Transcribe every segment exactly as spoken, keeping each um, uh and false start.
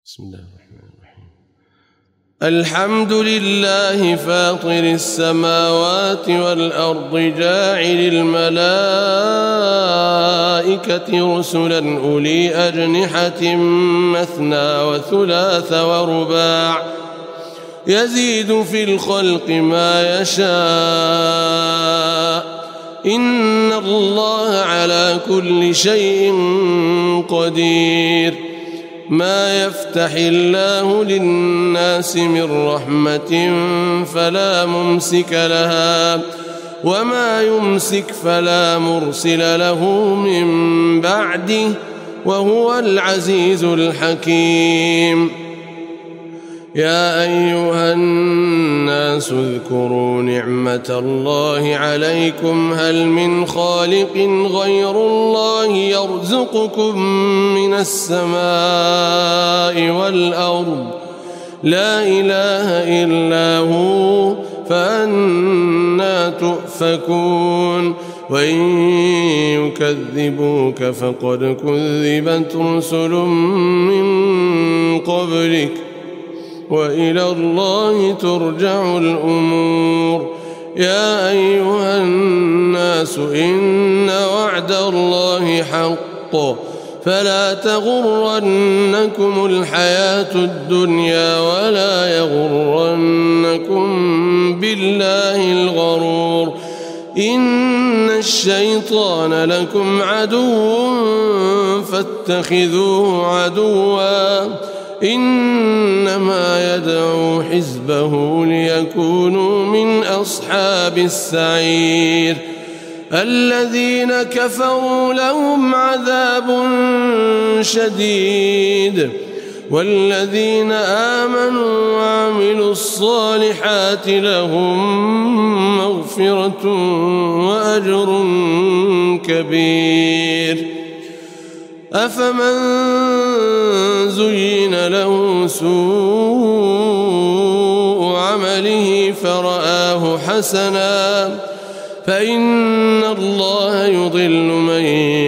بسم الله الرحمن الرحيم. الحمد لله فاطر السماوات والأرض جاعل الملائكة رسلا أولي أجنحة مثنى وثلاث ورباع يزيد في الخلق ما يشاء إن الله على كل شيء قدير. ما يفتح الله للناس من رحمة فلا ممسك لها وما يمسك فلا مرسل له من بعده وهو العزيز الحكيم. يا أيها الناس اذكروا نعمة الله عليكم هل من خالق غير الله يرزقكم من السماء والأرض لا إله إلا هو فأنى تؤفكون. وإن يكذبوك فقد كذبت رسل من قبلك وإلى الله ترجع الأمور. يا أيها الناس إن وعد الله حق فلا تغرنكم الحياة الدنيا ولا يغرنكم بالله الغرور. إن الشيطان لكم عدو فاتخذوه عدوا إنما يدعو حزبه ليكونوا من أصحاب السعير. الذين كفروا لهم عذاب شديد والذين آمنوا وعملوا الصالحات لهم مغفرة وأجر كبير. أفمن زين له سوء عمله فرآه حسنا فإن الله يضل من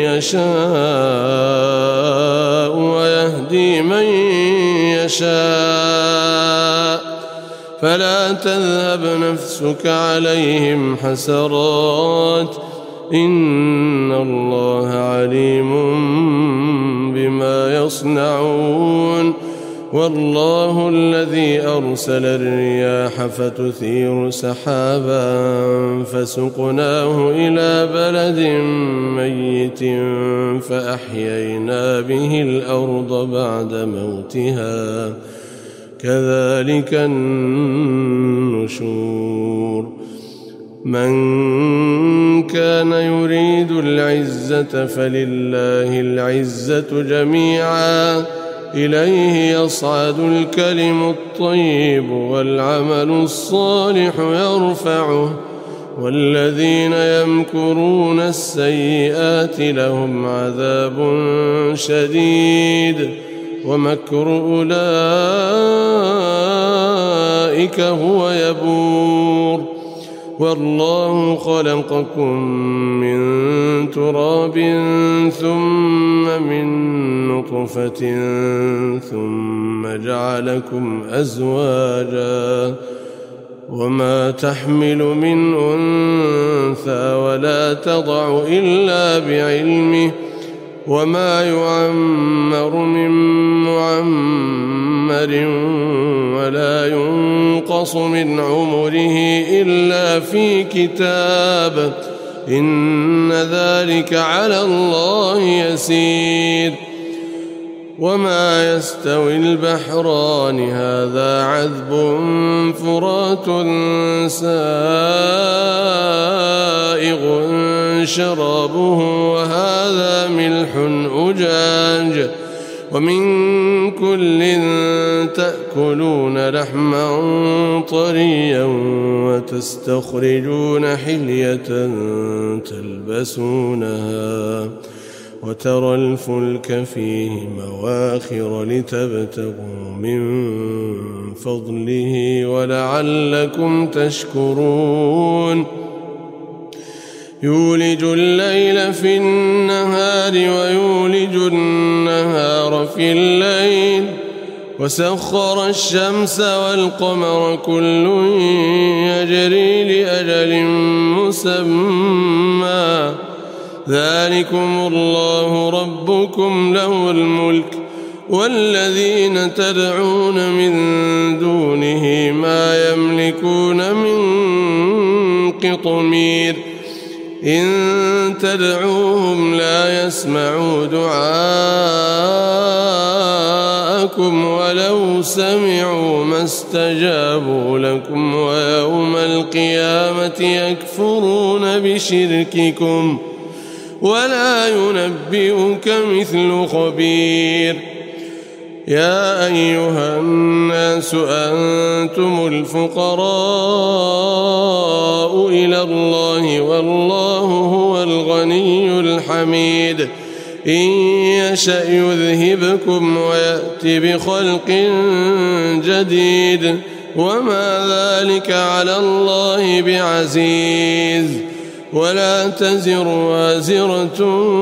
يشاء ويهدي من يشاء فلا تذهب نفسك عليهم حسرات إن الله عليم بما يصنعون. والله الذي أرسل الرياح فتثير سحابا فسقناه إلى بلد ميت فأحيينا به الأرض بعد موتها كذلك النشور. من كان يريد العزة فلله العزة جميعا إليه يصعد الكلم الطيب والعمل الصالح يرفعه والذين يمكرون السيئات لهم عذاب شديد ومكر أولئك هو يبور. والله خلقكم من تراب ثم من نطفة ثم جعلكم أزواجا وما تحمل من أنثى ولا تضع إلا بعلمه وما يعمر من معمر ولا ينقص من عمره إلا في كتاب إن ذلك على الله يسير. وما يستوي البحران هذا عذب فرات سائغ شرابه وهذا ملح أجاج ومن كل تأكلون لحما طريا وتستخرجون حلية تلبسونها وترى الفلك فيه مواخر لتبتغوا من فضله ولعلكم تشكرون. يولج الليل في النهار ويولج النهار في الليل وسخر الشمس والقمر كل يجري لأجل مسمى ذلكم الله ربكم له الملك والذين تدعون من دونه ما يملكون من قطمير إن تدعوهم لا يسمعوا دعاءكم ولو سمعوا ما استجابوا لكم ويوم القيامة يكفرون بشرككم ولا ينبئك مثل خبير يا أيها الناس أنتم الفقراء إلى الله والله هو الغني الحميد إن يشأ يذهبكم ويأتي بخلق جديد وما ذلك على الله بعزيز ولا تزر وازرة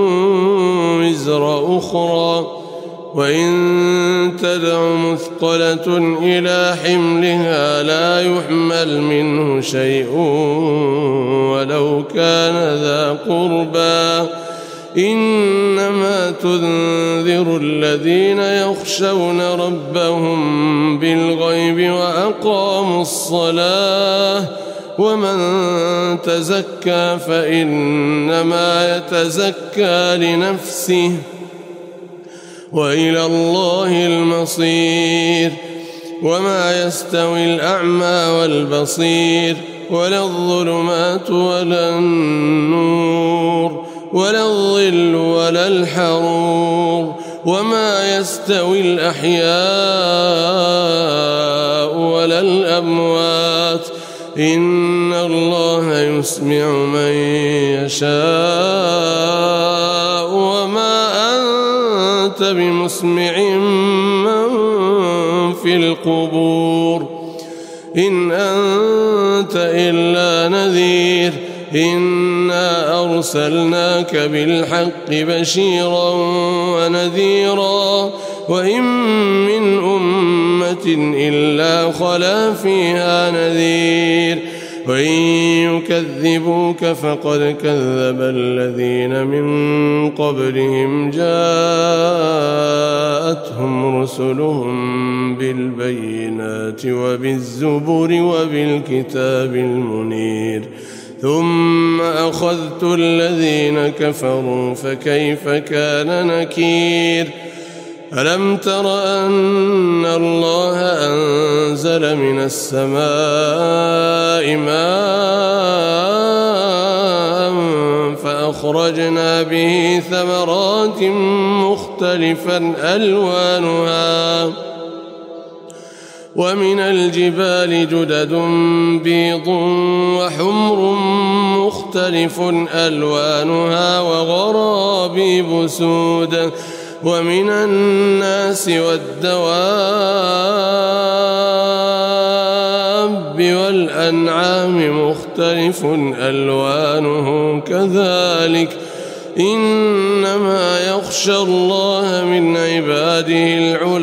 وزر أخرى وإن تدع مثقلة إلى حملها لا يحمل منه شيء ولو كان ذا قربى إنما تنذر الذين يخشون ربهم بالغيب وأقاموا الصلاة ومن تزكى فإنما يتزكى لنفسه وإلى الله المصير وما يستوي الأعمى والبصير ولا الظلمات ولا النور ولا الظل ولا الحرور وما يستوي الأحياء ولا الأموات إن الله يسمع من يشاء وما أنت بمسمع من في القبور إن أنت إلا نذير إنا أرسلناك بالحق بشيرا ونذيرا وإن من أمة إلا خلا فيها نذير وإن يكذبوك فقد كذب الذين من قبلهم جاءتهم رسلهم بالبينات وبالزبر وبالكتاب المنير ثم أخذت الذين كفروا فكيف كان نكير ألم تر أن الله أنزل من السماء ماء فأخرجنا به ثمرات مختلفا ألوانها ومن الجبال جدد بيض وحمر مختلف ألوانها وغرابيب سود ومن الناس والدواب والأنعام مختلف ألوانه كذلك إنما يخشى الله من عباده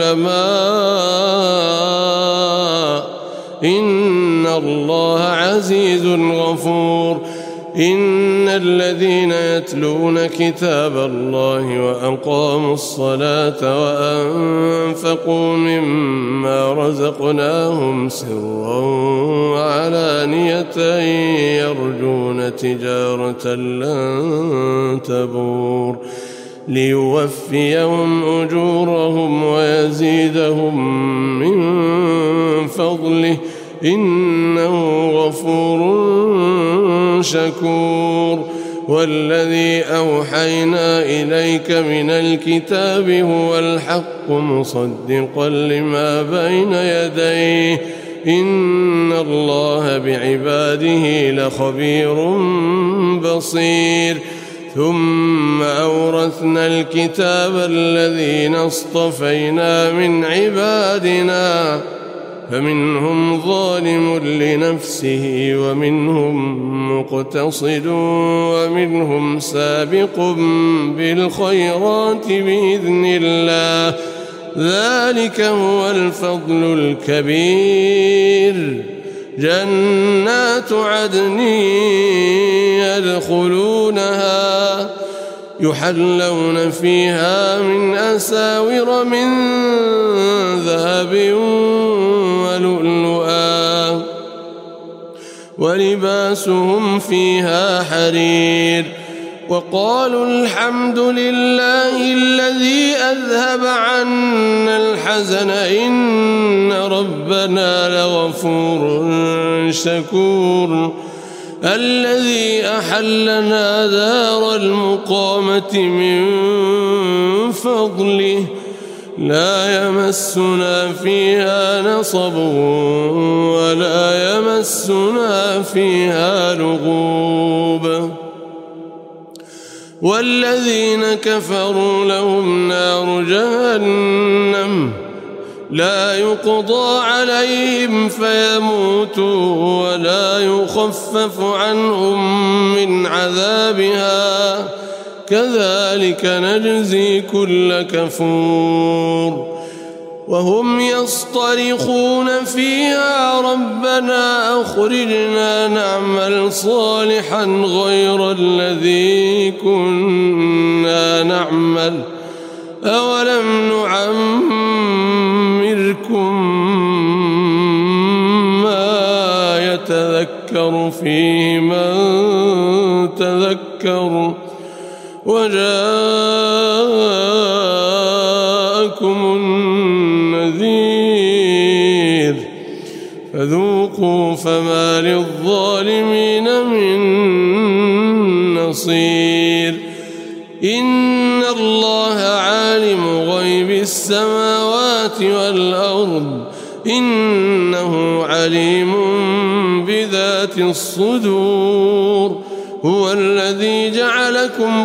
العلماء إن الله عزيز غفور إن الذين يتلون كتاب الله وأقاموا الصلاة وأنفقوا مما رزقناهم سرا وعلانية يرجون تجارة لن تبور ليوفيهم أجورهم ويزيدهم من فضله إنه غفور شكور والذي أوحينا إليك من الكتاب هو الحق مصدقا لما بين يديه إن الله بعباده لخبير بصير ثم أورثنا الكتاب الذين اصطفينا من عبادنا فمنهم ظالم لنفسه ومنهم مقتصد ومنهم سابق بالخيرات بإذن الله ذلك هو الفضل الكبير. جنات عدن يدخلونها يحلون فيها من أساور من ذهب ولؤلؤا ولباسهم فيها حرير. وقالوا الحمد لله الذي أذهب عنا الحزن إن ربنا لغفور شكور. الذي أحلنا دار المقامة من فضله لا يمسنا فيها نصب ولا يمسنا فيها لغوب. والذين كفروا لهم نار جهنم لا يقضى عليهم فيموتوا ولا يخفف عنهم من عذابها كذلك نجزي كل كفور. وهم يصطرخون فيها ربنا أخرجنا نعمل صالحا غير الذي كنا نعمل أولم نعمركم ما يتذكر فيه من تذكر وجاءكم النذير فذوقوا فما للظالمين من نصير. إن الله عالم غيب السماوات والأرض إنه عليم بذات الصدور. هو الذي جعلكم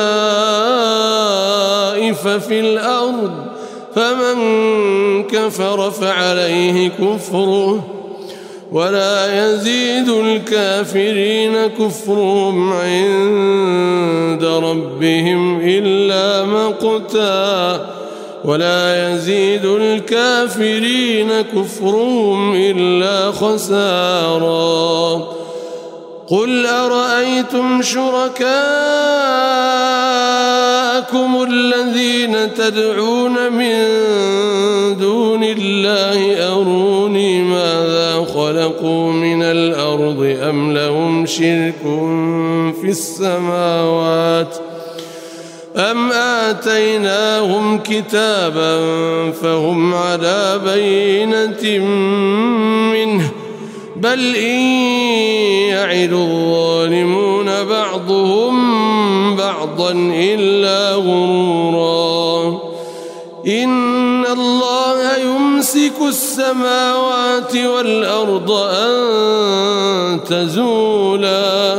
خلائف في الأرض فمن كفر فعليه كفره ولا يزيد الكافرين كفرهم عند ربهم إلا مقتا ولا يزيد الكافرين كفرهم إلا خسارا. قل أرأيتم شركاءكم الذين تدعون من دون الله أروني ماذا خلقوا من الأرض أم لهم شرك في السماوات أم آتيناهم كتابا فهم على بينة منه بل إن يعد الظالمون بعضهم بعضا إلا غرورا. إن الله يمسك السماوات والأرض أن تزولا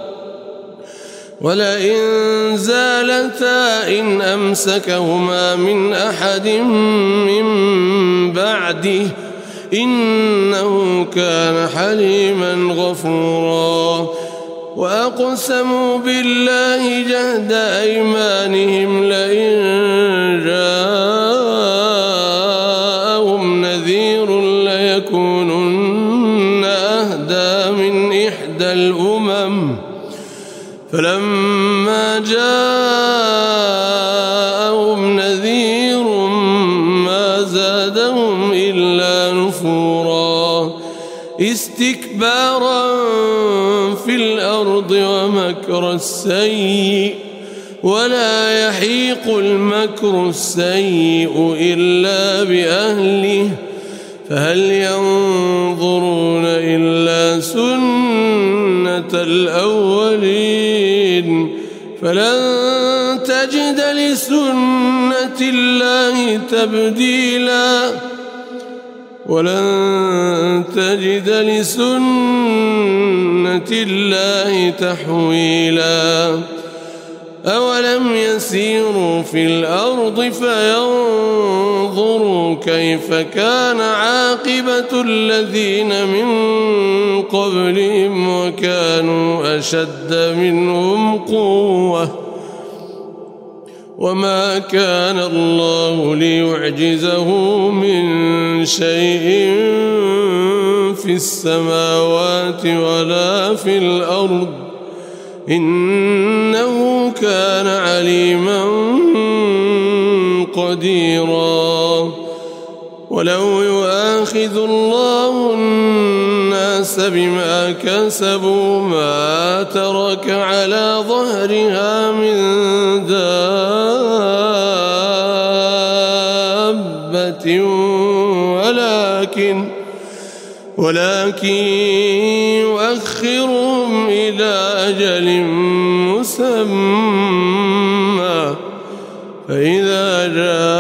ولئن زالتا إن أمسكهما من أحد من بعده إنه كان حليما غفورا. وأقسموا بالله جهد أيمانهم لئن جاءهم نذير ليكونن أهدى من إحدى الأمم فلما جاءهم نذير ما زادهم إلا نفورا استكبارا في الأرض ومكر السيء ولا يحيق المكر السيء إلا بأهله فهل ينظرون إلا سنة الأولين فلن تجد لسنة الله تبديلا ولن تجد لسنة الله تحويلا. أولم يسيروا في الأرض فينظروا كيف كان عاقبة الذين من قبلهم وكانوا أشد منهم قوة وما كان الله ليعجزه من شيء في السماوات ولا في الأرض إنه كان عليما قديرا. ولو يؤاخذ الله الناس بما كسبوا ما ترك على ظهرها من دابة ولكن ولكن يؤخرهم إلى أجل مسمى فإذا جاء